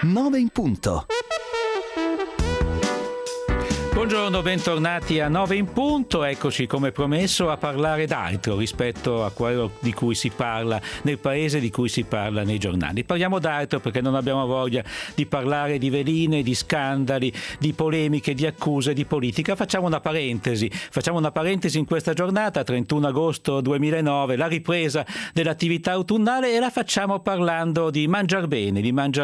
9 in punto. Buongiorno, bentornati a 9 in punto. Eccoci come promesso a parlare d'altro rispetto a quello di cui si parla nel paese, di cui si parla nei giornali. Parliamo d'altro perché non abbiamo voglia di parlare di veline, di scandali, di polemiche, di accuse, di politica. Facciamo una parentesi in questa giornata, 31 agosto 2009, la ripresa dell'attività autunnale, e la facciamo parlando di mangiar bene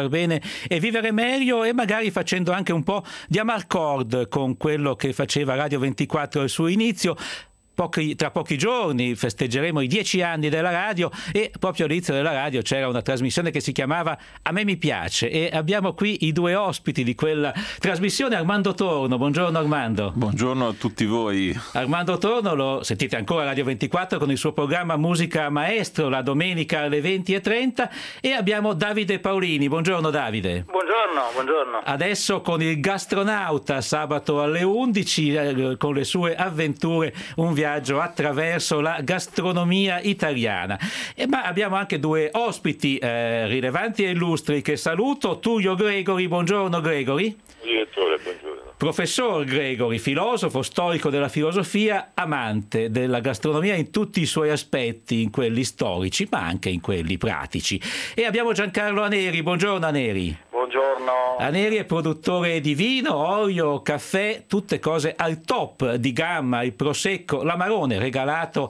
e vivere meglio, e magari facendo anche un po' di amarcord con quello che faceva Radio 24 al suo inizio. Tra pochi giorni festeggeremo i 10 anni della radio, e proprio all'inizio della radio c'era una trasmissione che si chiamava A me mi piace, e abbiamo qui i due ospiti di quella trasmissione. Armando Torno, buongiorno Armando. Buongiorno a tutti voi. Armando Torno lo sentite ancora a Radio 24 con il suo programma Musica Maestro la domenica alle 20:30, e abbiamo Davide Paolini. Buongiorno Davide. Buongiorno. Adesso con il Gastronauta sabato alle 11 con le sue avventure, un viaggio attraverso la gastronomia italiana. Ma abbiamo anche due ospiti rilevanti e illustri che saluto. Tullio Gregori, buongiorno Gregori. Direttore, buongiorno. Professor Gregori, filosofo, storico della filosofia, amante della gastronomia in tutti i suoi aspetti, in quelli storici ma anche in quelli pratici. E abbiamo Giancarlo Aneri, buongiorno Aneri. Buongiorno. Aneri è produttore di vino, olio, caffè, tutte cose al top di gamma, il Prosecco, l'Amarone, regalato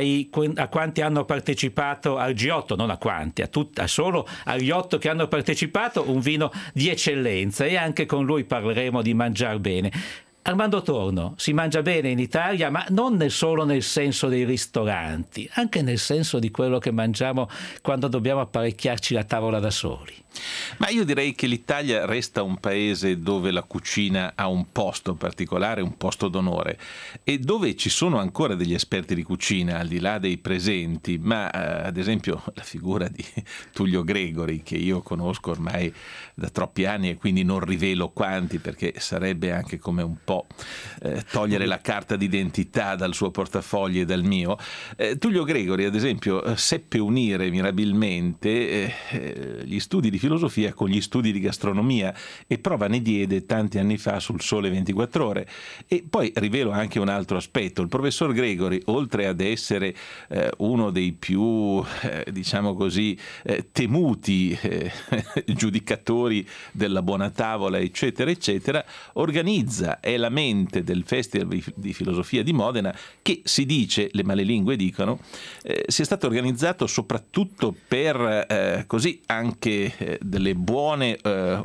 a quanti hanno partecipato al G8, non a quanti, a solo agli 8 che hanno partecipato, un vino di eccellenza, e anche con lui parleremo di mangiar bene. Armando Torno, si mangia bene in Italia, ma non solo nel senso dei ristoranti, anche nel senso di quello che mangiamo quando dobbiamo apparecchiarci la tavola da soli. Ma io direi che l'Italia resta un paese dove la cucina ha un posto particolare, un posto d'onore, e dove ci sono ancora degli esperti di cucina al di là dei presenti, ma ad esempio la figura di Tullio Gregori, che io conosco ormai da troppi anni e quindi non rivelo quanti, perché sarebbe anche come un po' togliere la carta d'identità dal suo portafogli e dal mio. Tullio Gregori ad esempio seppe unire mirabilmente gli studi di filosofia con gli studi di gastronomia, e prova ne diede tanti anni fa sul Sole 24 Ore. E poi rivelo anche un altro aspetto: il professor Gregori, oltre ad essere uno dei più diciamo così temuti giudicatori della buona tavola eccetera eccetera, organizza, è la mente del Festival di Filosofia di Modena, che si dice, le malelingue dicono, sia stato organizzato soprattutto per così anche delle buone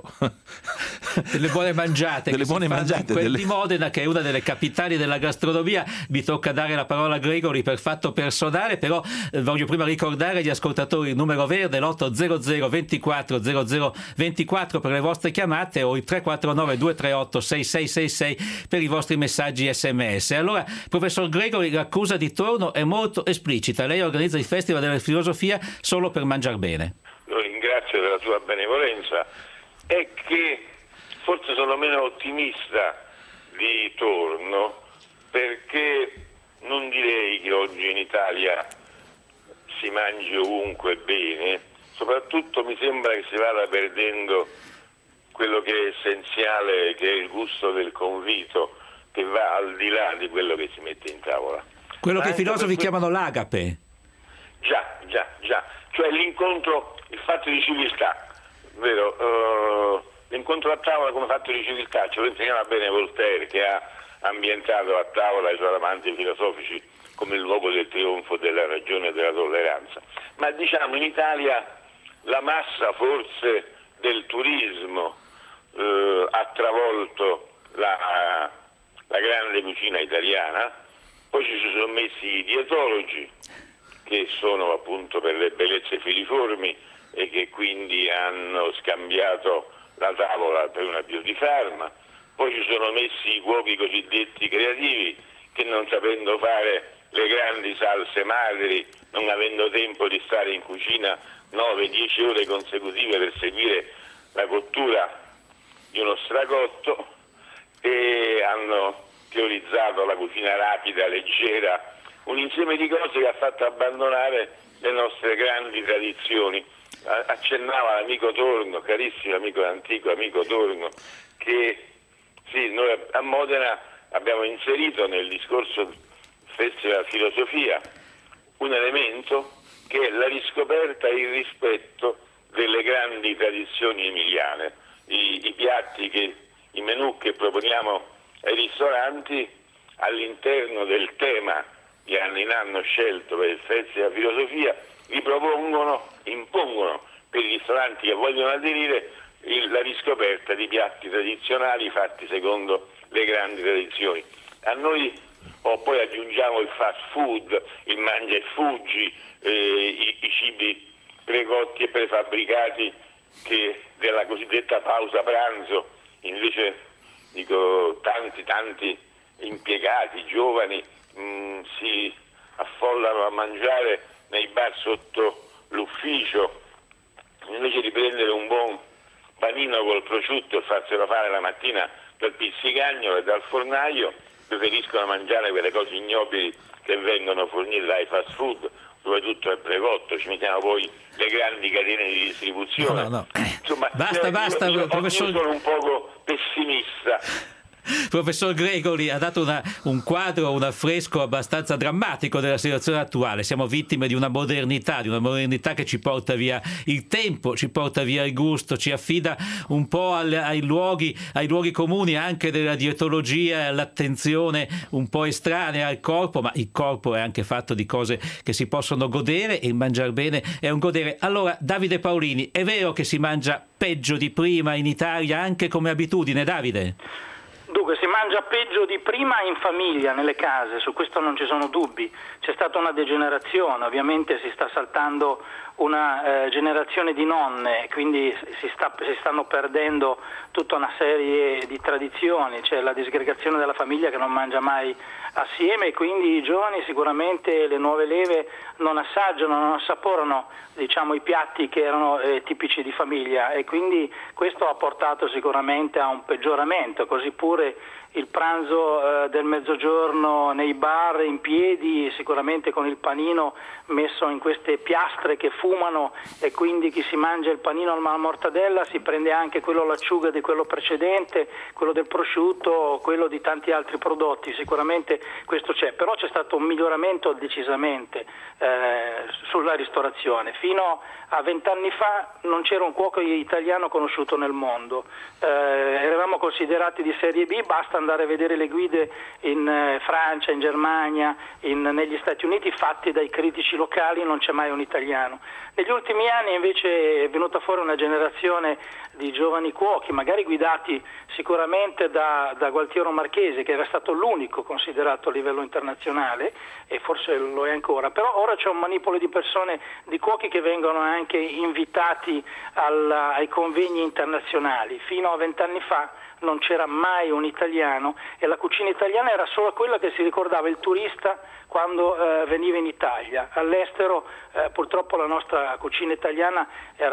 mangiate, quelle di Modena, che è una delle capitali della gastronomia. Mi tocca dare la parola a Gregori per fatto personale, però voglio prima ricordare agli ascoltatori il numero verde, l'800 24 00 24 per le vostre chiamate, o il 349 238 6666 per i vostri messaggi SMS. Allora, professor Gregori, l'accusa di Torno è molto esplicita: lei organizza il Festival della Filosofia solo per mangiar bene. Lo ringrazio della sua benevolenza. È che forse sono meno ottimista di Torno, perché non direi che oggi in Italia si mangi ovunque bene, soprattutto mi sembra che si vada perdendo quello che è essenziale, che è il gusto del convito, che va al di là di quello che si mette in tavola. Quello che i filosofi chiamano l'agape. Già, cioè l'incontro, il fatto di civiltà, vero? L'incontro a tavola come fatto di civiltà ce lo insegnava bene Voltaire, che ha ambientato a tavola i suoi amanti filosofici come il luogo del trionfo della ragione e della tolleranza. Ma diciamo, in Italia la massa forse del turismo ha travolto la grande cucina italiana. Poi ci sono messi i dietologi, che sono appunto per le bellezze filiformi e che quindi hanno scambiato la tavola per una beauty farma. Poi ci sono messi i cuochi cosiddetti creativi, che non sapendo fare le grandi salse madri, non avendo tempo di stare in cucina 9-10 ore consecutive per seguire la cottura di uno stracotto, e hanno teorizzato la cucina rapida, leggera, un insieme di cose che ha fatto abbandonare le nostre grandi tradizioni. accennava l'amico Torno, carissimo amico, antico amico Torno, che sì, noi a Modena abbiamo inserito nel discorso Festival Filosofia un elemento che è la riscoperta e il rispetto delle grandi tradizioni emiliane. I piatti, i menù che proponiamo ai ristoranti all'interno del tema di anno in anno scelto per il Festival Filosofia impongono per i ristoranti che vogliono aderire la riscoperta di piatti tradizionali fatti secondo le grandi tradizioni. A noi poi aggiungiamo il fast food, il mangia e fuggi, i cibi precotti e prefabbricati della cosiddetta pausa pranzo. Invece tanti impiegati giovani si affollano a mangiare nei bar sotto l'ufficio, invece di prendere un buon panino col prosciutto e farselo fare la mattina dal pizzicagnolo e dal fornaio, preferiscono mangiare quelle cose ignobili che vengono fornite dai fast food, dove tutto è precotto, ci mettiamo poi le grandi catene di distribuzione. No. Insomma, basta, professor. Io sono un poco pessimista. Professor Gregori ha dato un quadro, un affresco abbastanza drammatico della situazione attuale. Siamo vittime di una modernità che ci porta via il tempo, ci porta via il gusto, ci affida un po' ai luoghi comuni anche della dietologia e all'attenzione un po' estranea al corpo, ma il corpo è anche fatto di cose che si possono godere e il mangiar bene è un godere. Allora, Davide Paolini, è vero che si mangia peggio di prima in Italia anche come abitudine, Davide? Dunque, si mangia peggio di prima in famiglia, nelle case, su questo non ci sono dubbi. C'è stata una degenerazione, ovviamente si sta saltando una generazione di nonne, quindi si stanno perdendo tutta una serie di tradizioni, c'è la disgregazione della famiglia che non mangia mai assieme e quindi i giovani sicuramente, le nuove leve non assaggiano, non assaporano i piatti che erano tipici di famiglia e quindi questo ha portato sicuramente a un peggioramento, così pure il pranzo del mezzogiorno nei bar in piedi, sicuramente con il panino messo in queste piastre che fumano e quindi chi si mangia il panino alla mortadella si prende anche quello all'acciuga di quello precedente, quello del prosciutto, quello di tanti altri prodotti, sicuramente questo c'è, però c'è stato un miglioramento decisamente sulla ristorazione. Fino a 20 anni fa non c'era un cuoco italiano conosciuto nel mondo, eravamo considerati di serie B, basta andare a vedere le guide in Francia, in Germania, negli Stati Uniti fatte dai critici locali, non c'è mai un italiano. Negli ultimi anni invece è venuta fuori una generazione di giovani cuochi, magari guidati sicuramente da Gualtiero Marchesi, che era stato l'unico considerato a livello internazionale e forse lo è ancora, però ora c'è un manipolo di persone, di cuochi che vengono anche invitati ai convegni internazionali. Fino a 20 anni fa non c'era mai un italiano e la cucina italiana era solo quella che si ricordava il turista quando veniva in Italia. All'estero purtroppo la nostra cucina italiana era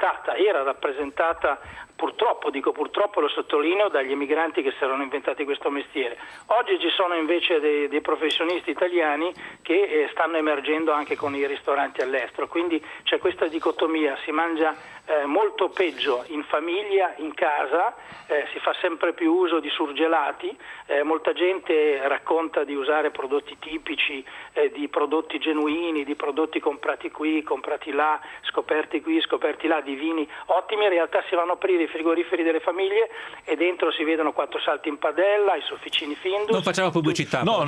rappresentata purtroppo, dico purtroppo, lo sottolineo, dagli emigranti che si erano inventati questo mestiere. Oggi ci sono invece dei professionisti italiani che stanno emergendo anche con i ristoranti all'estero, quindi c'è questa dicotomia, si mangia molto peggio in famiglia, in casa, si fa sempre più uso di surgelati, molta gente racconta di usare prodotti tipici, di prodotti genuini, di prodotti comprati qui, comprati là, scoperti qui, scoperti là, di vini ottimi. In realtà si vanno a aprire i frigoriferi delle famiglie e dentro si vedono 4 salti in padella, i sofficini Findus. Non facciamo pubblicità. No.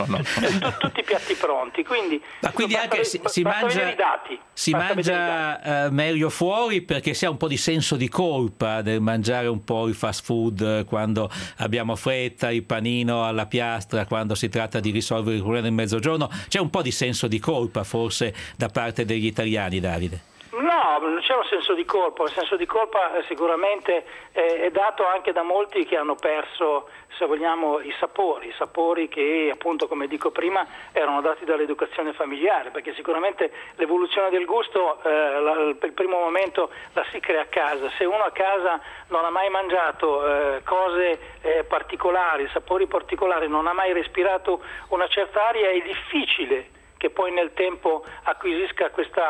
Tutti piatti pronti, quindi anche si mangia meglio fuori, perché si ha un po' di senso di colpa nel mangiare un po' il fast food quando abbiamo fretta, il panino alla piastra, quando si tratta di risolvere il problema del mezzogiorno. C'è un po' di senso di colpa forse da parte degli italiani, Davide? No, non c'è un senso di colpa. Il senso di colpa sicuramente è dato anche da molti che hanno perso, se vogliamo, i sapori che appunto, come dico prima, erano dati dall'educazione familiare, perché sicuramente l'evoluzione del gusto per il primo momento la si crea a casa. Se uno a casa non ha mai mangiato cose particolari, sapori particolari, non ha mai respirato una certa aria, è difficile che che poi nel tempo acquisisca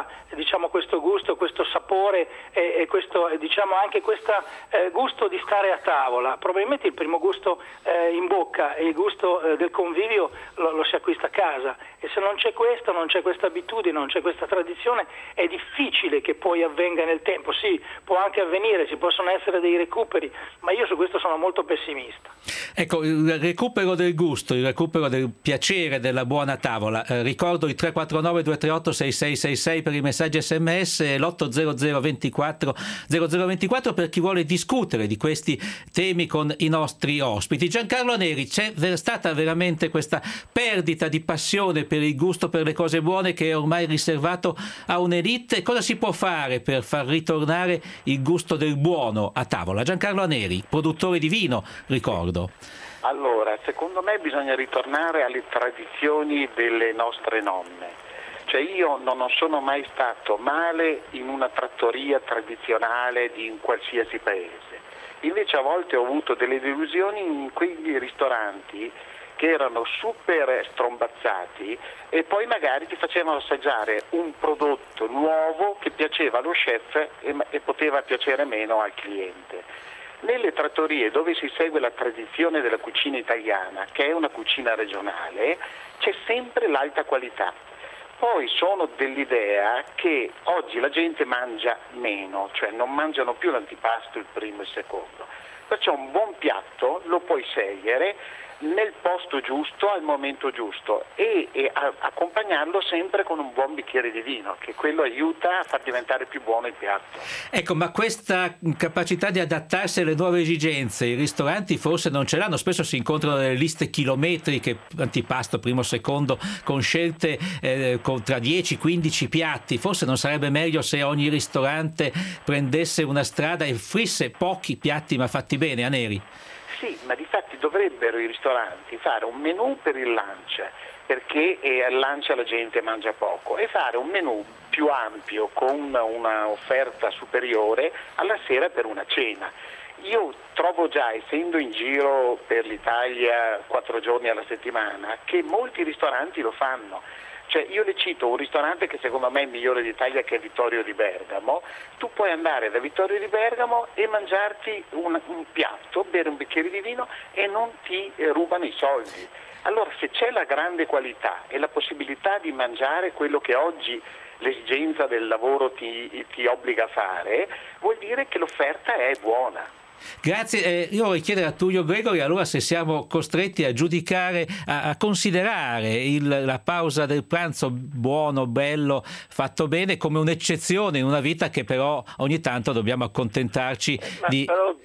questo gusto, questo sapore e questo, anche questo gusto di stare a tavola. Probabilmente il primo gusto in bocca e il gusto del convivio lo si acquista a casa, e se non c'è questo, non c'è questa abitudine, non c'è questa tradizione, è difficile che poi avvenga nel tempo. Sì, può anche avvenire, ci possono essere dei recuperi, ma io su questo sono molto pessimista. Ecco, il recupero del gusto, il recupero del piacere della buona tavola. Ricordo il 349 238 6666 per i messaggi SMS e l'800 24 0024 per chi vuole discutere di questi temi con i nostri ospiti. Giancarlo Neri, c'è stata veramente questa perdita di passione per il gusto, per le cose buone, che è ormai riservato a un'elite? Cosa si può fare per far ritornare il gusto del buono a tavola? Giancarlo Neri, produttore di vino, ricordo. Allora, secondo me bisogna ritornare alle tradizioni delle nostre nonne. Cioè, io non sono mai stato male in una trattoria tradizionale di un qualsiasi paese. Invece a volte ho avuto delle delusioni in quegli ristoranti che erano super strombazzati e poi magari ti facevano assaggiare un prodotto nuovo che piaceva allo chef e poteva piacere meno al cliente. Nelle trattorie dove si segue la tradizione della cucina italiana, che è una cucina regionale, c'è sempre l'alta qualità. Poi sono dell'idea che oggi la gente mangia meno, cioè non mangiano più l'antipasto, il primo e il secondo. Perciò un buon piatto lo puoi scegliere nel posto giusto, al momento giusto, e accompagnarlo sempre con un buon bicchiere di vino, che quello aiuta a far diventare più buono il piatto. Ecco, ma questa capacità di adattarsi alle nuove esigenze i ristoranti forse non ce l'hanno. Spesso si incontrano delle liste chilometriche, antipasto, primo, secondo, con scelte tra 10-15 piatti. Forse non sarebbe meglio se ogni ristorante prendesse una strada e offrisse pochi piatti ma fatti bene, a Neri? Sì, ma difatti dovrebbero i ristoranti fare un menù per il lunch, perché al lunch la gente mangia poco, e fare un menù più ampio con una offerta superiore alla sera per una cena. Io trovo già, essendo in giro per l'Italia 4 giorni alla settimana, che molti ristoranti lo fanno. Cioè, io le cito un ristorante che secondo me è il migliore d'Italia, che è Vittorio di Bergamo. Tu puoi andare da Vittorio di Bergamo e mangiarti un piatto, bere un bicchiere di vino e non ti rubano i soldi. Allora, se c'è la grande qualità e la possibilità di mangiare quello che oggi l'esigenza del lavoro ti obbliga a fare, vuol dire che l'offerta è buona. Grazie, io vorrei chiedere a Tullio Gregori allora se siamo costretti a giudicare, a considerare la pausa del pranzo buono, bello, fatto bene come un'eccezione in una vita che però ogni tanto dobbiamo accontentarci di... Però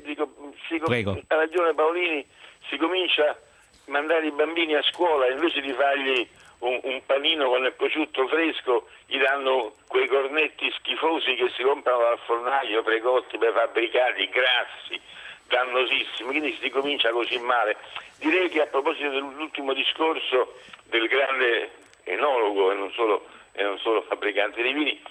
Prego. Ha ragione Paolini, si comincia a mandare i bambini a scuola, invece di fargli un panino con il prosciutto fresco, gli danno quei cornetti schifosi che si comprano dal fornaio, precotti, prefabbricati, grassi, dannosissimi, quindi si comincia così male. Direi che a proposito dell'ultimo discorso del grande enologo e non solo fabbricante di vini,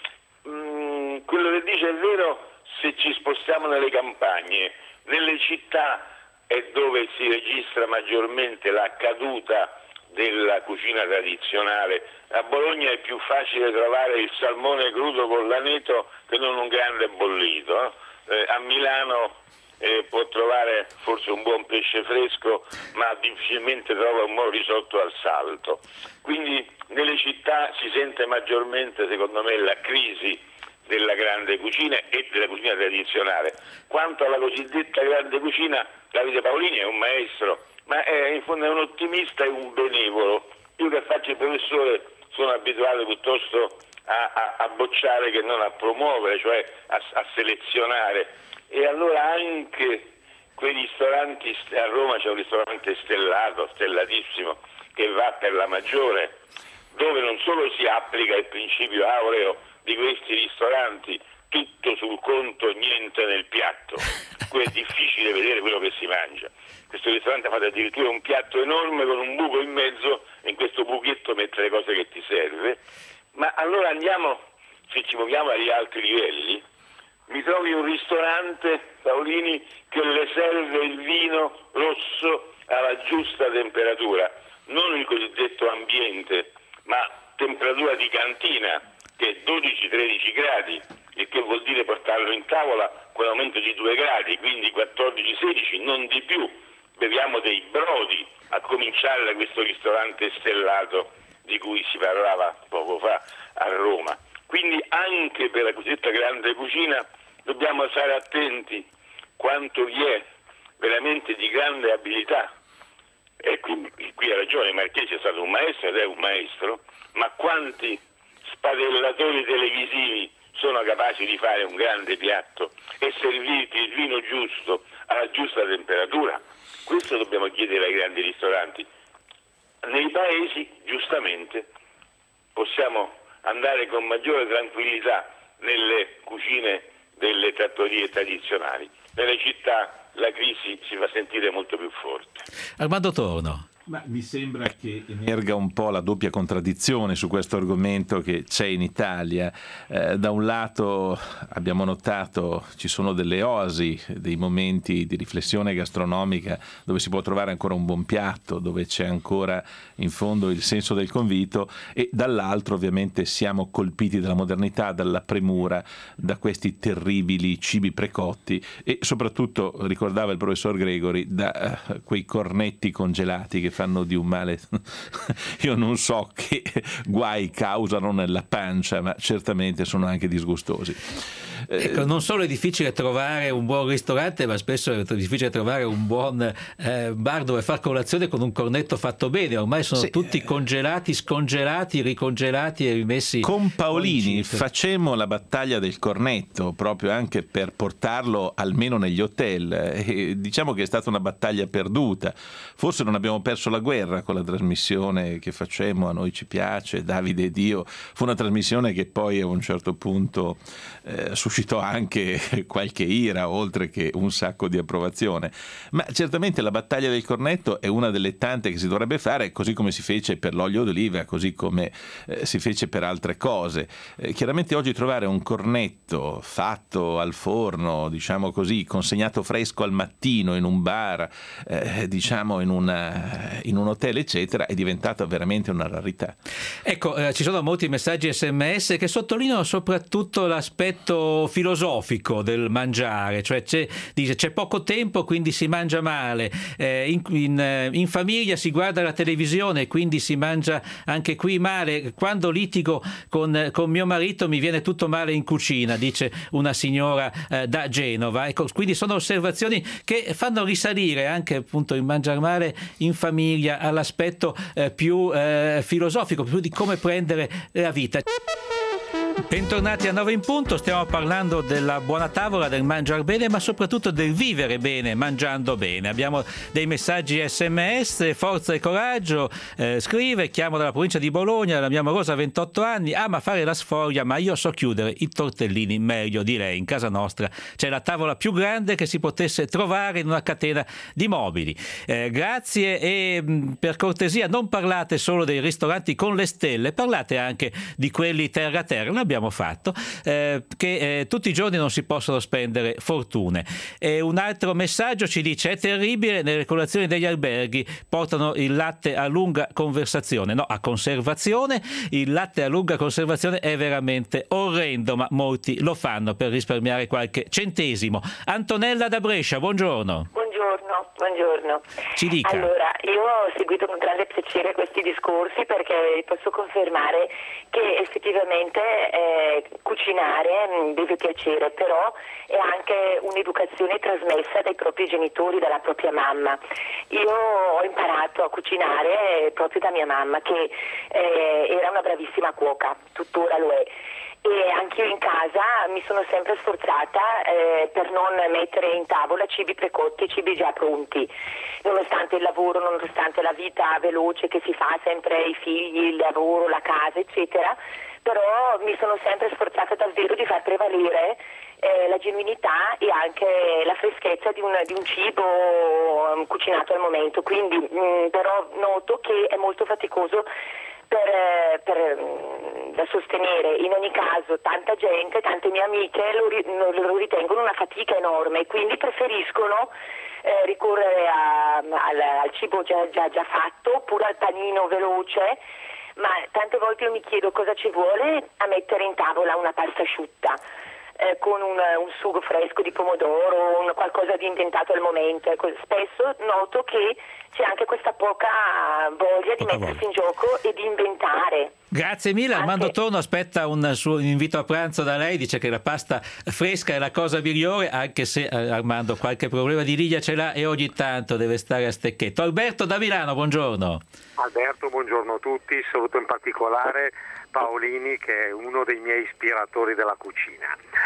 quello che dice è vero se ci spostiamo nelle campagne. Nelle città è dove si registra maggiormente la caduta della cucina tradizionale. A Bologna è più facile trovare il salmone crudo con l'aneto che non un grande bollito. A Milano può trovare forse un buon pesce fresco, ma difficilmente trova un buon risotto al salto. Quindi nelle città si sente maggiormente, secondo me, la crisi della grande cucina e della cucina tradizionale. Quanto alla cosiddetta grande cucina, Davide Paolini è un maestro, ma in fondo è un ottimista e un benevolo. Io che faccio il professore sono abituato piuttosto a bocciare che non a promuovere, cioè a selezionare. E allora anche quei ristoranti, a Roma c'è un ristorante stellato, stellatissimo, che va per la maggiore, dove non solo si applica il principio aureo di questi ristoranti, tutto sul conto, niente nel piatto. Qui è difficile vedere quello che si mangia. Questo ristorante ha fatto addirittura un piatto enorme con un buco in mezzo, e in questo buchetto mette le cose che ti serve. Ma allora andiamo, se ci muoviamo agli altri livelli, mi trovi un ristorante, Paolini, che le serve il vino rosso alla giusta temperatura, non il cosiddetto ambiente, ma temperatura di cantina, che è 12-13 gradi, il che vuol dire portarlo in tavola con aumento di 2 gradi, quindi 14-16, non di più. Beviamo dei brodi, a cominciare da questo ristorante stellato di cui si parlava poco fa a Roma. Quindi anche per la cosiddetta grande cucina dobbiamo stare attenti quanto vi è veramente di grande abilità. E qui ha ragione, Marchesi è stato un maestro ed è un maestro, ma quanti spadellatori televisivi sono capaci di fare un grande piatto e servirti il vino giusto alla giusta temperatura? Questo dobbiamo chiedere ai grandi ristoranti. Nei paesi, giustamente, possiamo andare con maggiore tranquillità nelle cucine delle trattorie tradizionali. Nelle città la crisi si fa sentire molto più forte. Armando Torno. Ma mi sembra che emerga un po' la doppia contraddizione su questo argomento che c'è in Italia. Da un lato abbiamo notato ci sono delle oasi, dei momenti di riflessione gastronomica dove si può trovare ancora un buon piatto, dove c'è ancora in fondo il senso del convito, e dall'altro ovviamente siamo colpiti dalla modernità, dalla premura, da questi terribili cibi precotti e soprattutto, ricordava il professor Gregori, da quei cornetti congelati che fanno di un male io non so che guai causano nella pancia, ma certamente sono anche disgustosi. Ecco, non solo è difficile trovare un buon ristorante, ma spesso è difficile trovare un buon bar dove far colazione con un cornetto fatto bene. Ormai sono tutti congelati, scongelati, ricongelati e rimessi. Con Paolini facemmo la battaglia del cornetto proprio anche per portarlo almeno negli hotel, e diciamo che è stata una battaglia perduta. Forse non abbiamo perso la guerra con la trasmissione che facemmo, A noi ci piace, Davide e Dio. Fu una trasmissione che poi a un certo punto suscitò anche qualche ira, oltre che un sacco di approvazione. Ma certamente la battaglia del cornetto è una delle tante che si dovrebbe fare, così come si fece per l'olio d'oliva, così come si fece per altre cose. Chiaramente oggi trovare un cornetto fatto al forno, diciamo così, consegnato fresco al mattino in un bar, diciamo in un hotel eccetera, è diventata veramente una rarità. Ecco, ci sono molti messaggi SMS che sottolineano soprattutto l'aspetto filosofico del mangiare, cioè c'è poco tempo quindi si mangia male, in famiglia si guarda la televisione quindi si mangia anche qui male, quando litigo con mio marito mi viene tutto male in cucina, dice una signora da Genova. Ecco, quindi sono osservazioni che fanno risalire anche appunto il mangiare male in famiglia all'aspetto più filosofico, più di come prendere la vita. Bentornati a 9 in punto, stiamo parlando della buona tavola, del mangiare bene, ma soprattutto del vivere bene mangiando bene. Abbiamo dei messaggi SMS, forza e coraggio, scrive: chiamo dalla provincia di Bologna, la mia amorosa ha 28 anni, ama fare la sfoglia, ma io so chiudere i tortellini meglio di lei. In casa nostra c'è la tavola più grande che si potesse trovare in una catena di mobili. Grazie, e per cortesia non parlate solo dei ristoranti con le stelle, parlate anche di quelli terra terra. L'abbiamo fatto, che tutti i giorni non si possono spendere fortune. Un altro messaggio ci dice: è terribile, nelle colazioni degli alberghi portano il latte a lunga conservazione, no, a conservazione. Il latte a lunga conservazione è veramente orrendo, ma molti lo fanno per risparmiare qualche centesimo. Antonella da Brescia, buongiorno. Buongiorno. Ci dica. Allora, io ho seguito con grande piacere questi discorsi perché posso confermare che effettivamente cucinare deve piacere, però è anche un'educazione trasmessa dai propri genitori, dalla propria mamma. Io ho imparato a cucinare proprio da mia mamma, che era una bravissima cuoca, tuttora lo è. E anche io in casa mi sono sempre sforzata per non mettere in tavola cibi precotti, cibi già pronti, nonostante il lavoro, nonostante la vita veloce che si fa, sempre i figli, il lavoro, la casa eccetera, però mi sono sempre sforzata davvero di far prevalere la genuinità e anche la freschezza di un cibo cucinato al momento, quindi però noto che è molto faticoso da sostenere. In ogni caso tanta gente, tante mie amiche lo ritengono una fatica enorme e quindi preferiscono ricorrere al cibo già fatto, oppure al panino veloce, ma tante volte io mi chiedo cosa ci vuole a mettere in tavola una pasta asciutta con un sugo fresco di pomodoro, qualcosa di inventato al momento. Ecco, spesso noto che c'è anche questa poca voglia di mettersi in gioco e di inventare. Grazie mille. Armando Torno aspetta un suo invito a pranzo da lei, dice che la pasta fresca è la cosa migliore, anche se Armando qualche problema di liglia ce l'ha e ogni tanto deve stare a stecchetto. Alberto da Milano, buongiorno. Alberto, buongiorno a tutti, saluto in particolare Paolini, che è uno dei miei ispiratori della cucina.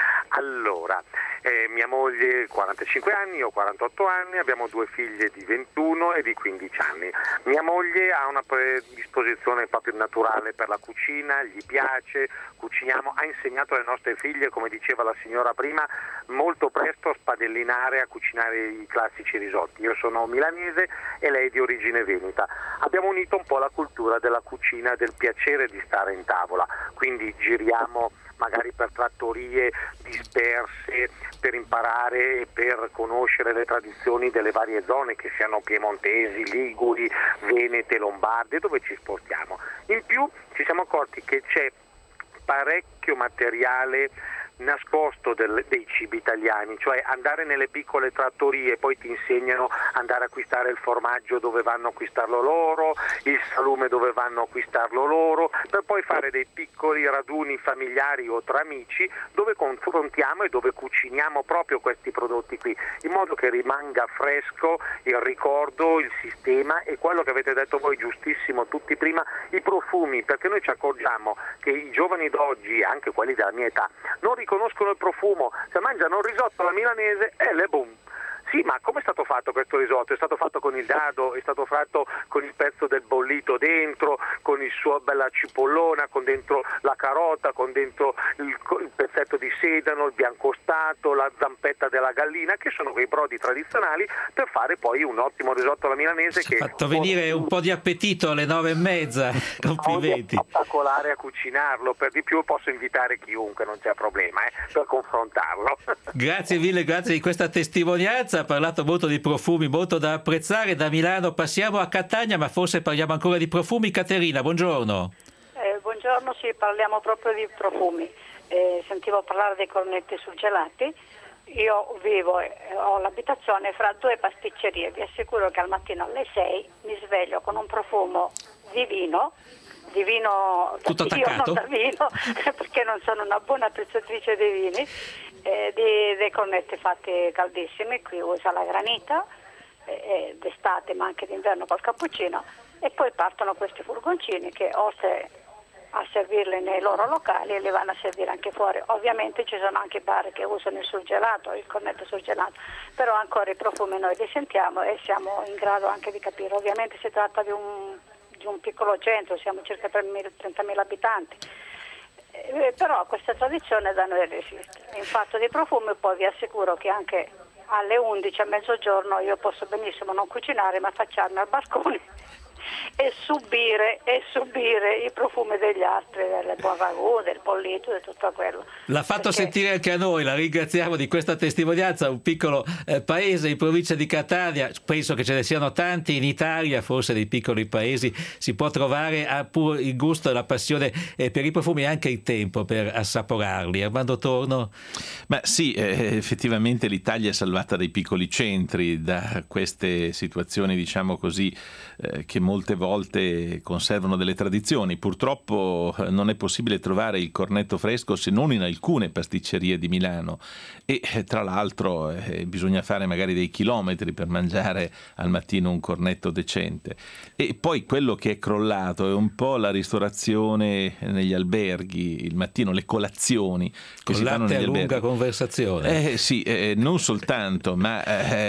Allora, mia moglie 45 anni, io 48 anni, abbiamo 2 figlie di 21 e di 15 anni. Mia moglie ha una predisposizione proprio naturale per la cucina, gli piace, cuciniamo, ha insegnato alle nostre figlie, come diceva la signora prima, molto presto a spadellinare, a cucinare i classici risotti. Io sono milanese e lei di origine veneta. Abbiamo unito un po' la cultura della cucina, del piacere di stare in tavola, quindi giriamo magari per trattorie disperse per imparare e per conoscere le tradizioni delle varie zone, che siano piemontesi, liguri, venete, lombarde, dove ci spostiamo. In più ci siamo accorti che c'è parecchio materiale nascosto dei cibi italiani, cioè andare nelle piccole trattorie, poi ti insegnano andare a acquistare il formaggio dove vanno a acquistarlo loro, il salume dove vanno a acquistarlo loro, per poi fare dei piccoli raduni familiari o tra amici dove confrontiamo e dove cuciniamo proprio questi prodotti qui, in modo che rimanga fresco il ricordo, il sistema e quello che avete detto voi giustissimo tutti prima, i profumi, perché noi ci accorgiamo che i giovani d'oggi, anche quelli della mia età, non riconoscono il profumo, se mangiano un risotto alla milanese le boom. Sì, ma come è stato fatto questo risotto? È stato fatto con il dado, è stato fatto con il pezzo del bollito dentro, con il suo bella cipollona, con dentro la carota, con dentro il pezzetto di sedano, il biancostato, la zampetta della gallina, che sono quei brodi tradizionali per fare poi un ottimo risotto alla milanese. Che ha fatto venire un po' di appetito alle 9:30. Complimenti. È spettacolare a cucinarlo, per di più posso invitare chiunque, non c'è problema, per confrontarlo. Grazie mille, grazie di questa testimonianza. Ha parlato molto di profumi, molto da apprezzare. Da Milano passiamo a Catania, ma forse parliamo ancora di profumi. Caterina, buongiorno. Buongiorno, sì, parliamo proprio di profumi. Sentivo parlare dei cornetti surgelati. Io vivo, ho l'abitazione fra 2 pasticcerie. Vi assicuro che al mattino alle 6 mi sveglio con un profumo di vino tutto attaccato? Io non da vino, perché non sono una buona apprezzatrice dei vini, dei cornetti fatti caldissimi. Qui usa la granita d'estate ma anche d'inverno col cappuccino, e poi partono questi furgoncini che oltre a servirli nei loro locali li vanno a servire anche fuori. Ovviamente ci sono anche bar che usano il surgelato, il cornetto surgelato, però ancora i profumi noi li sentiamo e siamo in grado anche di capire. Ovviamente si tratta di un piccolo centro, siamo circa 30.000 abitanti, però questa tradizione da noi resiste. In fatto di profumi poi vi assicuro che anche alle 11 a mezzogiorno io posso benissimo non cucinare, ma affacciarmi al balcone e subire i profumi degli altri, del buon ragù, del bollito, di tutto quello. L'ha fatto sentire anche a noi, la ringraziamo di questa testimonianza. Un piccolo paese in provincia di Catania, penso che ce ne siano tanti in Italia, forse dei piccoli paesi si può trovare pure il gusto e la passione per i profumi e anche il tempo per assaporarli. Armando Torno? Ma sì, effettivamente l'Italia è salvata dai piccoli centri, da queste situazioni, diciamo così, che molte volte conservano delle tradizioni. Purtroppo non è possibile trovare il cornetto fresco se non in alcune pasticcerie di Milano, e tra l'altro bisogna fare magari dei chilometri per mangiare al mattino un cornetto decente. E poi quello che è crollato è un po' la ristorazione negli alberghi, il mattino, le colazioni che con si fanno negli alberghi. Lunga conversazione. Sì, non soltanto, ma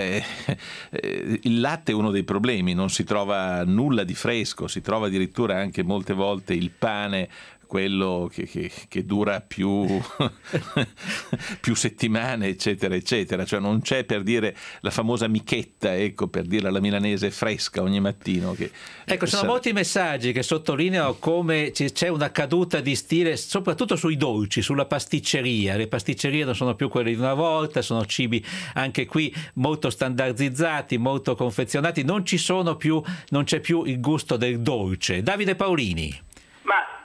il latte è uno dei problemi, non si trova nulla di fresco, si trova addirittura anche molte volte il pane, quello che dura più settimane, eccetera eccetera, cioè non c'è, per dire, la famosa michetta, ecco, per dire alla milanese, fresca ogni mattino. Ecco, sono molti messaggi che sottolineano come c'è una caduta di stile, soprattutto sui dolci, sulla pasticceria. Le pasticcerie non sono più quelle di una volta, sono cibi anche qui molto standardizzati, molto confezionati, non c'è più il gusto del dolce. Davide Paolini.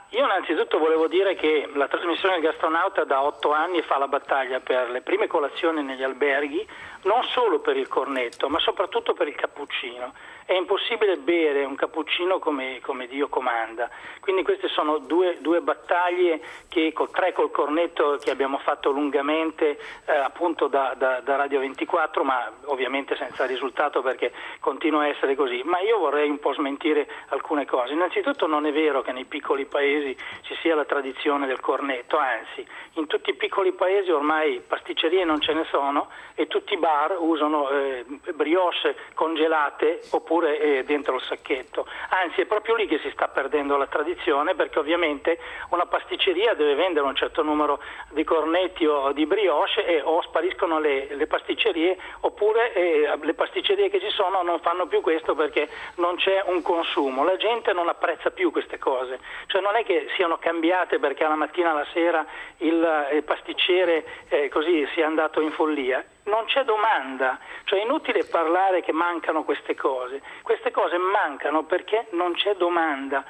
io innanzitutto volevo dire che la trasmissione del Gastronauta da 8 anni fa la battaglia per le prime colazioni negli alberghi, non solo per il cornetto, ma soprattutto per il cappuccino. È impossibile bere un cappuccino come Dio comanda, quindi queste sono due battaglie che col cornetto che abbiamo fatto lungamente appunto da Radio 24, ma ovviamente senza risultato perché continua a essere così. Ma io vorrei un po' smentire alcune cose. Innanzitutto non è vero che nei piccoli paesi ci sia la tradizione del cornetto, anzi in tutti i piccoli paesi ormai pasticcerie non ce ne sono e tutti i bar usano brioche congelate oppure dentro il sacchetto, anzi è proprio lì che si sta perdendo la tradizione, perché ovviamente una pasticceria deve vendere un certo numero di cornetti o di brioche e o spariscono le pasticcerie, oppure le pasticcerie che ci sono non fanno più questo perché non c'è un consumo, la gente non apprezza più queste cose, cioè non è che siano cambiate perché alla mattina alla sera il pasticcere così sia andato in follia. Non c'è domanda, cioè è inutile parlare che mancano queste cose mancano perché non c'è domanda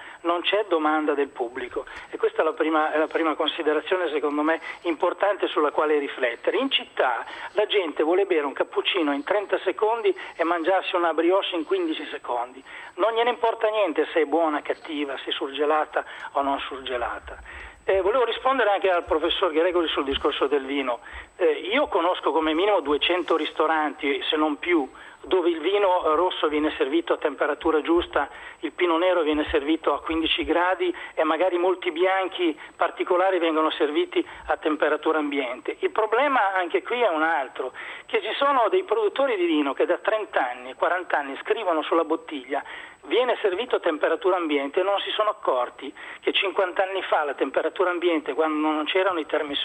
del pubblico, e questa è la prima considerazione secondo me importante sulla quale riflettere. In città la gente vuole bere un cappuccino in 30 secondi e mangiarsi una brioche in 15 secondi, non gliene importa niente se è buona, cattiva, se è surgelata o non surgelata. Volevo rispondere anche al professor Gregori sul discorso del vino. Io conosco come minimo 200 ristoranti, se non più, dove il vino rosso viene servito a temperatura giusta, il Pinot Nero viene servito a 15 gradi e magari molti bianchi particolari vengono serviti a temperatura ambiente. Il problema anche qui è un altro, che ci sono dei produttori di vino che da 30 anni, 40 anni scrivono sulla bottiglia viene servito a temperatura ambiente e non si sono accorti che 50 anni fa la temperatura ambiente, quando non c'erano i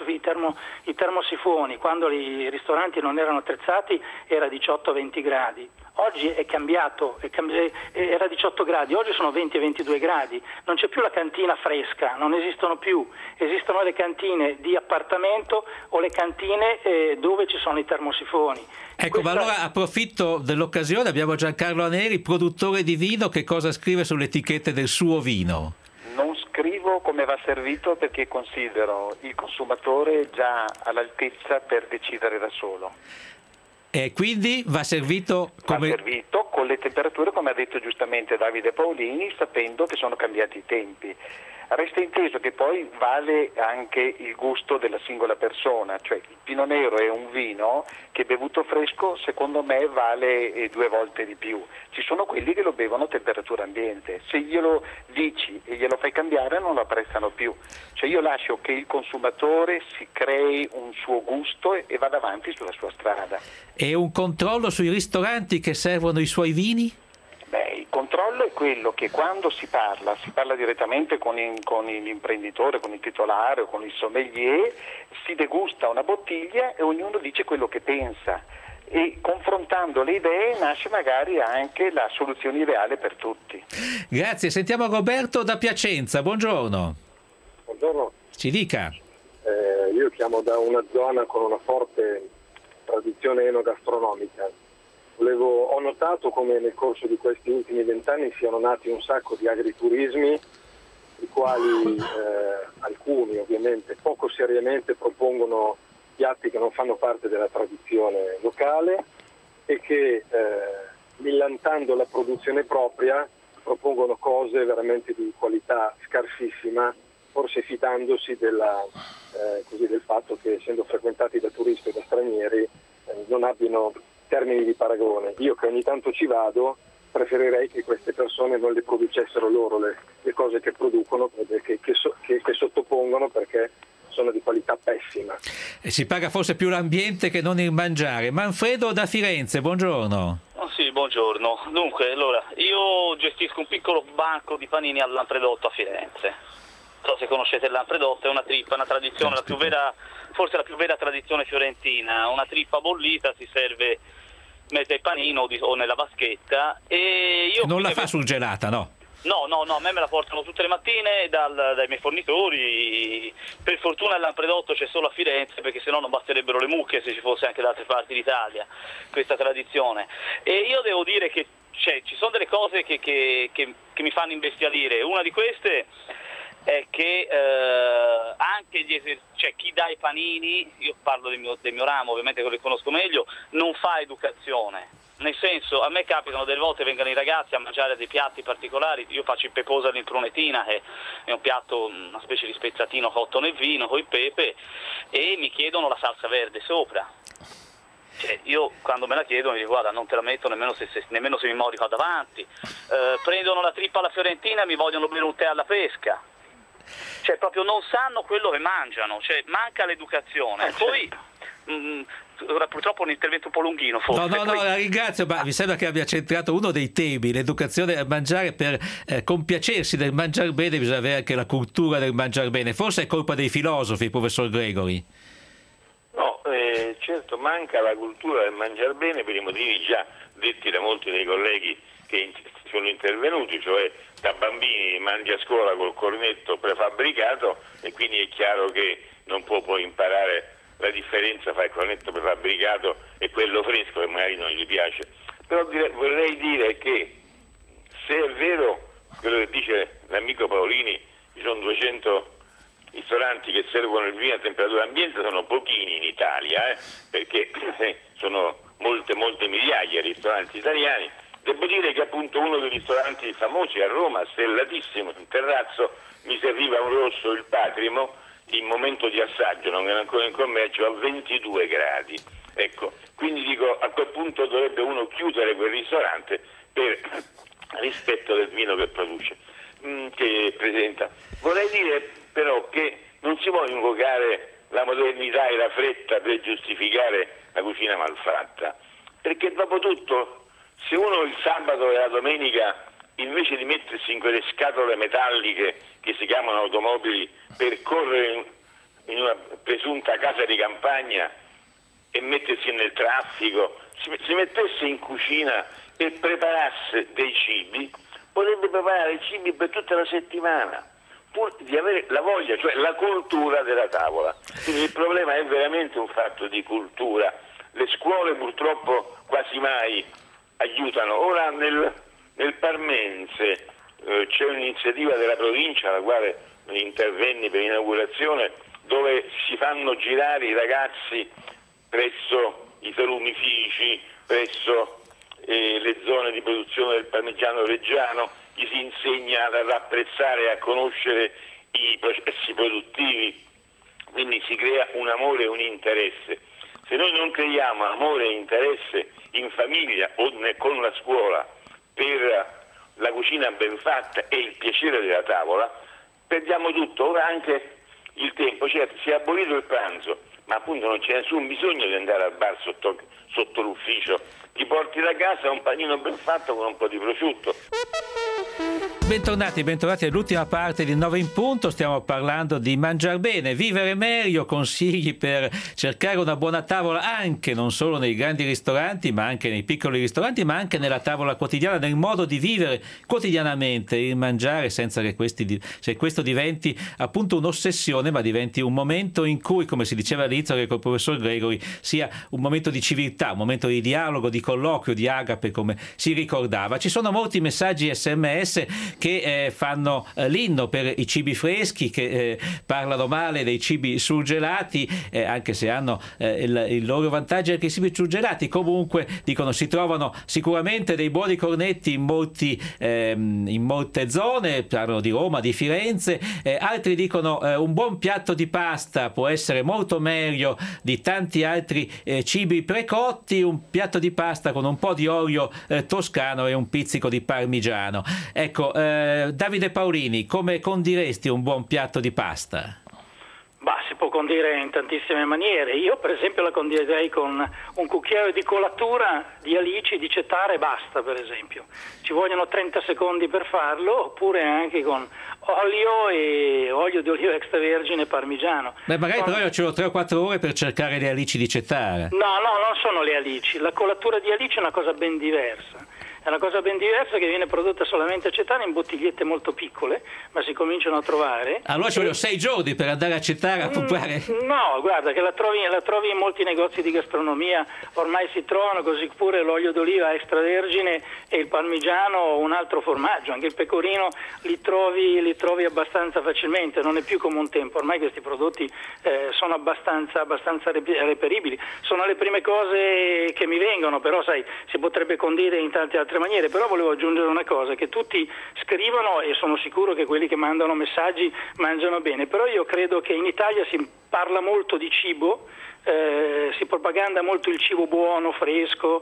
termosifoni, quando i ristoranti non erano attrezzati, era 18-20 gradi. Oggi è cambiato, era 18 gradi, oggi sono 20-22 gradi, non c'è più la cantina fresca, non esistono più, esistono le cantine di appartamento o le cantine dove ci sono i termosifoni. Ecco, ma allora approfitto dell'occasione, abbiamo Giancarlo Aneri, produttore di vino, che cosa scrive sulle etichette del suo vino? Non scrivo come va servito perché considero il consumatore già all'altezza per decidere da solo. E quindi va servito come... Va servito con le temperature, come ha detto giustamente Davide Paolini, sapendo che sono cambiati i tempi. Resta inteso che poi vale anche il gusto della singola persona, cioè il Pinot Nero è un vino che bevuto fresco secondo me vale 2 volte di più. Ci sono quelli che lo bevono a temperatura ambiente, se glielo dici e glielo fai cambiare non lo apprezzano più. Cioè io lascio che il consumatore si crei un suo gusto e vada avanti sulla sua strada. E un controllo sui ristoranti che servono i suoi vini? Il controllo è quello che quando si parla direttamente con l'imprenditore, con il titolare o con il sommelier, si degusta una bottiglia e ognuno dice quello che pensa e confrontando le idee nasce magari anche la soluzione ideale per tutti. Grazie, sentiamo Roberto da Piacenza, buongiorno. Buongiorno. Ci dica. Io chiamo da una zona con una forte tradizione enogastronomica. Ho notato come nel corso di questi ultimi 20 anni siano nati un sacco di agriturismi, i quali alcuni ovviamente poco seriamente propongono piatti che non fanno parte della tradizione locale e che millantando la produzione propria propongono cose veramente di qualità scarsissima, forse fidandosi del fatto che essendo frequentati da turisti e da stranieri non abbiano termini di paragone. Io che ogni tanto ci vado preferirei che queste persone non le producessero loro le cose che producono, che sottopongono, perché sono di qualità pessima. E si paga forse più l'ambiente che non il mangiare. Manfredo da Firenze, buongiorno. Sì, buongiorno. Dunque, allora, io gestisco un piccolo banco di panini al Lampredotto a Firenze. Non so se conoscete il Lampredotto, è una trippa, una tradizione, forse la più vera tradizione fiorentina. Una trippa bollita si serve mette il panino o nella vaschetta e io non la fa surgelata, no? No, a me la portano tutte le mattine dai miei fornitori. Per fortuna il Lampredotto c'è solo a Firenze, perché sennò non basterebbero le mucche se ci fosse anche da altre parti d'Italia questa tradizione. E io devo dire che ci sono delle cose che mi fanno imbestialire. Una di queste è che anche chi dà i panini, io parlo del mio ramo, ovviamente quello che conosco meglio, non fa educazione. Nel senso, a me capitano delle volte vengono i ragazzi a mangiare dei piatti particolari, io faccio il peposa all'imprunetina, che è un piatto, una specie di spezzatino cotto nel vino con il pepe, e mi chiedono la salsa verde sopra. Cioè, io quando me la chiedo mi dico guarda, non te la metto nemmeno se mi modico davanti. Prendono la trippa alla fiorentina e mi vogliono bere un tè alla pesca. Cioè proprio non sanno quello che mangiano, cioè manca l'educazione. Poi ora purtroppo un intervento un po' lunghino forse. No, la ringrazio, ma mi sembra che abbia centrato uno dei temi, l'educazione a mangiare. Per compiacersi del mangiare bene bisogna avere anche la cultura del mangiare bene. Forse è colpa dei filosofi, professor Gregori. No, certo manca la cultura del mangiare bene per i motivi già detti da molti dei colleghi che sono intervenuti, cioè da bambini mangi a scuola col cornetto prefabbricato e quindi è chiaro che non può poi imparare la differenza fra il cornetto prefabbricato e quello fresco che magari non gli piace. Però vorrei dire che se è vero quello che dice l'amico Paolini, ci sono 200 ristoranti che servono il vino a temperatura ambiente, sono pochini in Italia, perché sono molte migliaia di ristoranti italiani. Devo dire che appunto uno dei ristoranti famosi a Roma, stellatissimo, in terrazzo, mi serviva un rosso, il Patrimo, in momento di assaggio, non era ancora in commercio, a 22 gradi. Ecco, quindi dico, a quel punto dovrebbe uno chiudere quel ristorante per rispetto del vino che produce, che presenta. Vorrei dire però che non si può invocare la modernità e la fretta per giustificare la cucina malfatta, perché dopo tutto se uno il sabato e la domenica invece di mettersi in quelle scatole metalliche che si chiamano automobili per correre in una presunta casa di campagna e mettersi nel traffico, si mettesse in cucina e preparasse dei cibi, potrebbe preparare i cibi per tutta la settimana, pur di avere la voglia, cioè la cultura della tavola. Quindi il problema è veramente un fatto di cultura. Le scuole purtroppo quasi mai aiutano. Ora nel Parmense c'è un'iniziativa della provincia alla quale intervenni per l'inaugurazione, dove si fanno girare i ragazzi presso i salumifici, presso le zone di produzione del parmigiano reggiano, gli si insegna ad apprezzare e a conoscere i processi produttivi, quindi si crea un amore e un interesse. Se noi non creiamo amore e interesse in famiglia o con la scuola per la cucina ben fatta e il piacere della tavola, perdiamo tutto. Ora anche il tempo, certo, si è abolito il pranzo, ma appunto non c'è nessun bisogno di andare al bar sotto l'ufficio, ti porti da casa un panino ben fatto con un po' di prosciutto. Bentornati all'ultima parte di 9 in punto. Stiamo parlando di mangiar bene, vivere meglio, consigli per cercare una buona tavola anche non solo nei grandi ristoranti, ma anche nei piccoli ristoranti, ma anche nella tavola quotidiana, nel modo di vivere quotidianamente il mangiare, senza che questo diventi appunto un'ossessione, ma diventi un momento in cui, come si diceva all'inizio che col professor Gregori, sia un momento di civiltà, un momento di dialogo, di colloquio, di agape, come si ricordava. Ci sono molti messaggi SMS che fanno l'inno per i cibi freschi, che parlano male dei cibi surgelati, anche se hanno il loro vantaggio anche i cibi surgelati. Comunque dicono si trovano sicuramente dei buoni cornetti in molte zone, parlano di Roma, di Firenze, altri dicono un buon piatto di pasta può essere molto meglio di tanti altri cibi precotti, un piatto di pasta con un po' di olio toscano e un pizzico di parmigiano. Ecco, Davide Paolini, come condiresti un buon piatto di pasta? Si può condire in tantissime maniere. Io per esempio la condirei con un cucchiaio di colatura di alici, di cetare e basta, per esempio. Ci vogliono 30 secondi per farlo, oppure anche con olio di oliva extravergine e parmigiano. Magari però io ce l'ho 3 o 4 ore per cercare le alici di cetare. No, non sono le alici. La colatura di alici è una cosa ben diversa. È una cosa ben diversa che viene prodotta solamente a Cetano in bottigliette molto piccole, ma si cominciano a trovare. Allora ci vogliono 6 giorni per andare a Cetano a comprare. No, guarda che la trovi in molti negozi di gastronomia, ormai si trovano, così pure l'olio d'oliva extravergine e il parmigiano o un altro formaggio, anche il pecorino li trovi abbastanza facilmente, non è più come un tempo, ormai questi prodotti sono abbastanza reperibili. Sono le prime cose che mi vengono, però sai, si potrebbe condire in tante altre maniere. Però volevo aggiungere una cosa, che tutti scrivono e sono sicuro che quelli che mandano messaggi mangiano bene, però io credo che in Italia si parla molto di cibo, si propaganda molto il cibo buono, fresco,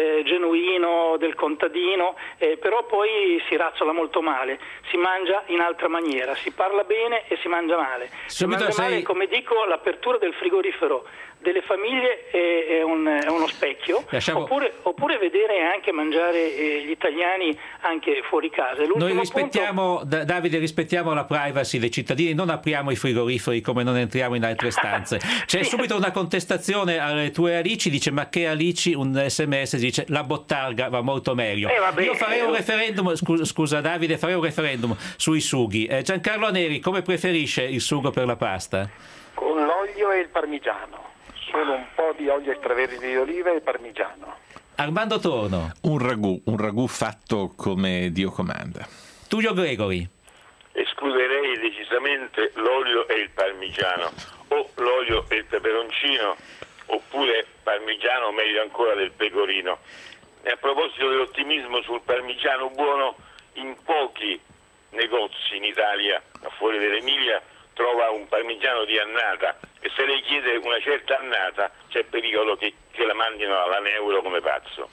genuino, del contadino, però poi si razzola molto male, si mangia in altra maniera, si parla bene e si mangia male. Male, come dico, l'apertura del frigorifero delle famiglie è uno specchio, oppure vedere anche mangiare gli italiani anche fuori casa. Noi rispettiamo, Davide, rispettiamo la privacy dei cittadini, non apriamo i frigoriferi come non entriamo in altre stanze. C'è subito una contestazione alle tue Alici, dice ma che Alici, un sms dice la bottarga va molto meglio. Io farei un referendum, scusa Davide, farei un referendum sui sughi. Giancarlo Neri, come preferisce il sugo per la pasta? Con l'olio e il parmigiano. Solo un po' di olio extravergine di oliva e parmigiano. Armando Torno. Un ragù fatto come Dio comanda. Tullio Gregori. Escluderei decisamente l'olio e il parmigiano, o l'olio e il peperoncino, oppure parmigiano, meglio ancora del pecorino. E a proposito dell'ottimismo sul parmigiano buono, in pochi negozi in Italia, a fuori dell'Emilia, trova un parmigiano di annata, e se lei chiede una certa annata c'è pericolo che la mandino all'Aneuro come pazzo.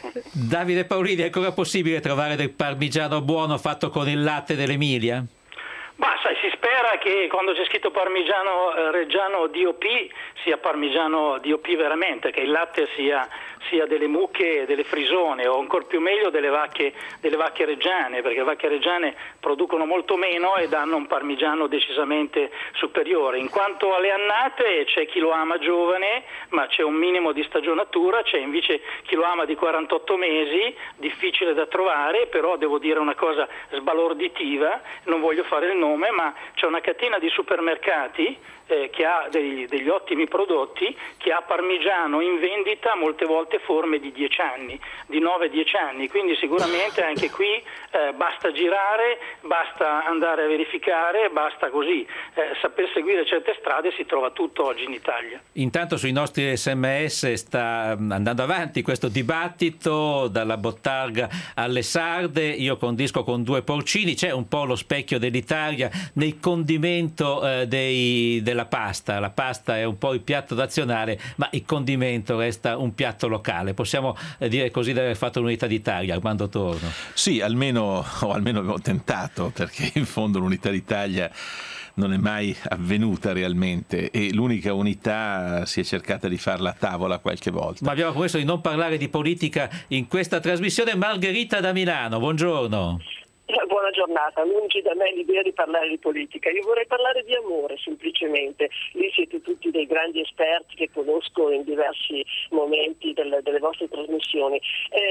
Davide Paolini, è ancora possibile trovare del parmigiano buono fatto con il latte dell'Emilia? Ma sai, si spera che quando c'è scritto parmigiano reggiano DOP sia parmigiano DOP veramente, che il latte sia delle mucche, delle frisone, o ancora più meglio delle vacche reggiane, perché le vacche reggiane producono molto meno e danno un parmigiano decisamente superiore. In quanto alle annate, c'è chi lo ama giovane, ma c'è un minimo di stagionatura, c'è invece chi lo ama di 48 mesi, difficile da trovare, però devo dire una cosa sbalorditiva, non voglio fare il nome, ma c'è una catena di supermercati che ha degli ottimi prodotti, che ha parmigiano in vendita molte volte forme di 10 anni, di 9-10 anni, quindi sicuramente anche qui basta girare, basta andare a verificare, basta così saper seguire certe strade, si trova tutto oggi in Italia. Intanto sui nostri sms sta andando avanti questo dibattito, dalla bottarga alle sarde. Io condisco con 2 porcini, c'è un po' lo specchio dell'Italia nel condimento della pasta. La pasta è un po' il piatto nazionale, ma il condimento resta un piatto locale. Possiamo dire così di aver fatto l'unità d'Italia, Armando Torno? Sì, almeno abbiamo tentato, perché in fondo l'unità d'Italia non è mai avvenuta realmente, e l'unica unità si è cercata di farla a tavola qualche volta. Ma abbiamo promesso di non parlare di politica in questa trasmissione. Margherita da Milano, buongiorno. Buona giornata, lungi da me l'idea di parlare di politica, io vorrei parlare di amore semplicemente. Lì siete tutti dei grandi esperti che conosco in diversi momenti delle vostre trasmissioni.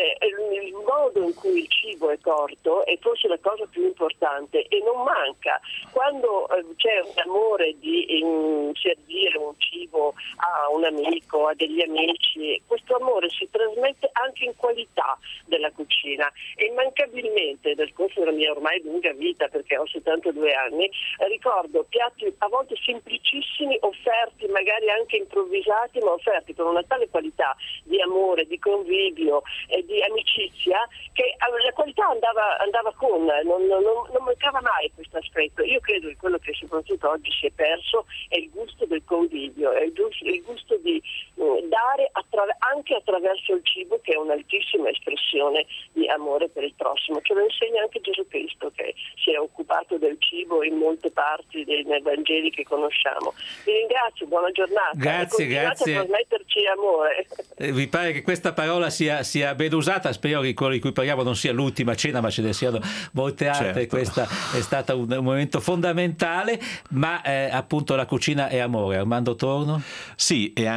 Il modo in cui il cibo è corto è forse la cosa più importante e non manca. Quando c'è un amore di servire un cibo a un amico, a degli amici, questo amore si trasmette anche in qualità della cucina, e immancabilmente nel corso della mia ormai lunga vita, perché ho 72 anni, ricordo piatti a volte semplicissimi, offerti magari anche improvvisati, ma offerti con una tale qualità di amore, di convivio e di amicizia, che la qualità andava con, non mancava mai questo aspetto. Io credo che quello che soprattutto oggi si è perso è il gusto del convivio, è il gusto di dare anche attraverso il cibo, che è un'altissima espressione di amore per il prossimo. Ce lo insegna anche Gesù Cristo, che si è occupato del cibo in molte parti nei Vangeli che conosciamo. Vi ringrazio, buona giornata. Grazie. A trasmetterci amore. Vi pare che questa parola sia ben usata? Spero che quello di cui parliamo non sia l'ultima cena, ma ce ne siano molte altre. Certo. Questa è stata un momento fondamentale, ma appunto la cucina è amore. Armando Torno? Sì, è anche amore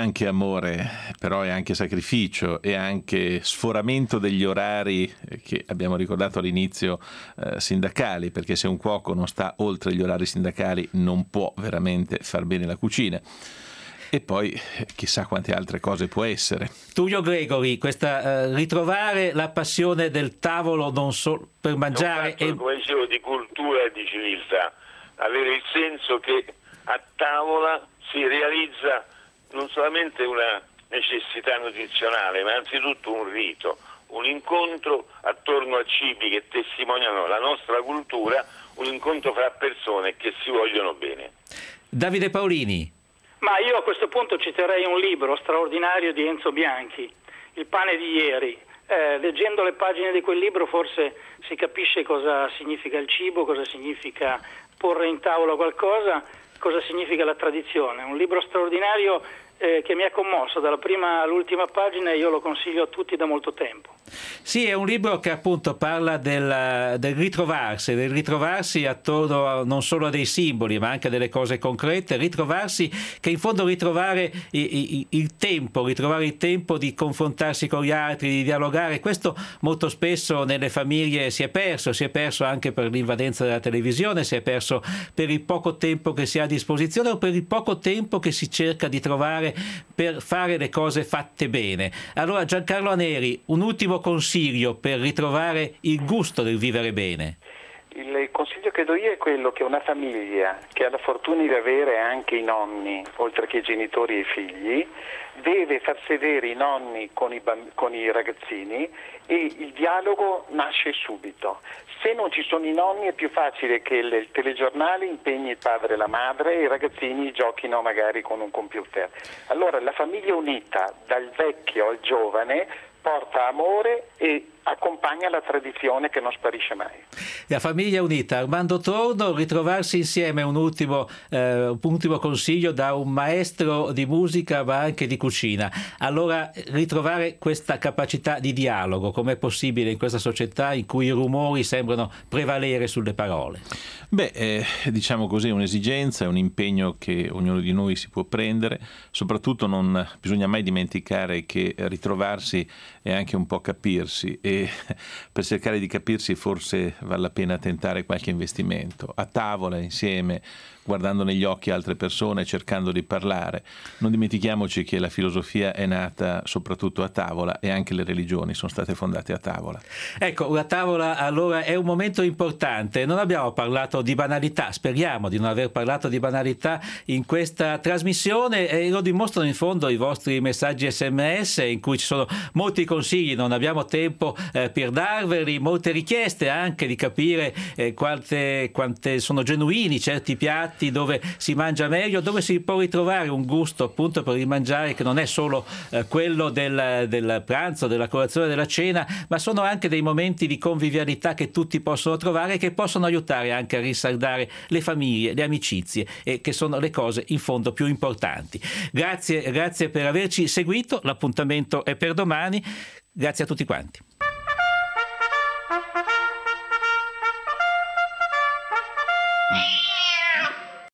onore, però è anche sacrificio, e anche sforamento degli orari che abbiamo ricordato all'inizio sindacali, perché se un cuoco non sta oltre gli orari sindacali non può veramente far bene la cucina. E poi chissà quante altre cose può essere. Tullio Gregori, questa ritrovare la passione del tavolo non solo per mangiare, come dicevo, di cultura e di civiltà, avere il senso che a tavola si realizza non solamente una necessità nutrizionale, ma anzitutto un rito, un incontro attorno a cibi che testimoniano la nostra cultura, un incontro fra persone che si vogliono bene. Davide Paolini. Ma io a questo punto citerei un libro straordinario di Enzo Bianchi, Il pane di ieri. Leggendo le pagine di quel libro forse si capisce cosa significa il cibo, cosa significa porre in tavola qualcosa, cosa significa la tradizione. Un libro straordinario che mi ha commosso dalla prima all'ultima pagina, e io lo consiglio a tutti da molto tempo. Sì, è un libro che appunto parla del ritrovarsi attorno non solo a dei simboli ma anche a delle cose concrete, ritrovarsi, che in fondo ritrovare il tempo di confrontarsi con gli altri, di dialogare. Questo molto spesso nelle famiglie si è perso anche per l'invadenza della televisione, si è perso per il poco tempo che si ha a disposizione o per il poco tempo che si cerca di trovare per fare le cose fatte bene. Allora Giancarlo Aneri, un ultimo consiglio per ritrovare il gusto del vivere bene. Il consiglio che do io è quello che una famiglia che ha la fortuna di avere anche i nonni, oltre che i genitori e i figli, deve far sedere i nonni con i ragazzini, e il dialogo nasce subito. Se non ci sono i nonni è più facile che il telegiornale impegni il padre e la madre e i ragazzini giochino magari con un computer. Allora la famiglia unita, dal vecchio al giovane, porta amore e accompagna la tradizione che non sparisce mai. La famiglia unita. Armando Torno, ritrovarsi insieme, un ultimo consiglio da un maestro di musica ma anche di cucina. Allora, ritrovare questa capacità di dialogo, com'è possibile in questa società in cui i rumori sembrano prevalere sulle parole? Diciamo così, è un'esigenza, è un impegno che ognuno di noi si può prendere. Soprattutto non bisogna mai dimenticare che ritrovarsi è anche un po' capirsi, e per cercare di capirsi forse vale la pena tentare qualche investimento a tavola insieme, guardando negli occhi altre persone, cercando di parlare. Non dimentichiamoci che la filosofia è nata soprattutto a tavola, e anche le religioni sono state fondate a tavola. Ecco, la tavola allora è un momento importante. Non abbiamo parlato di banalità, speriamo di non aver parlato di banalità in questa trasmissione, e lo dimostrano in fondo i vostri messaggi SMS, in cui ci sono molti consigli, non abbiamo tempo per darveli, molte richieste anche di capire quante sono genuini certi piatti dove si mangia meglio, dove si può ritrovare un gusto appunto per il mangiare che non è solo quello del pranzo, della colazione, della cena, ma sono anche dei momenti di convivialità che tutti possono trovare e che possono aiutare anche a rinsaldare le famiglie, le amicizie, e che sono le cose in fondo più importanti. Grazie per averci seguito, l'appuntamento è per domani, grazie a tutti quanti.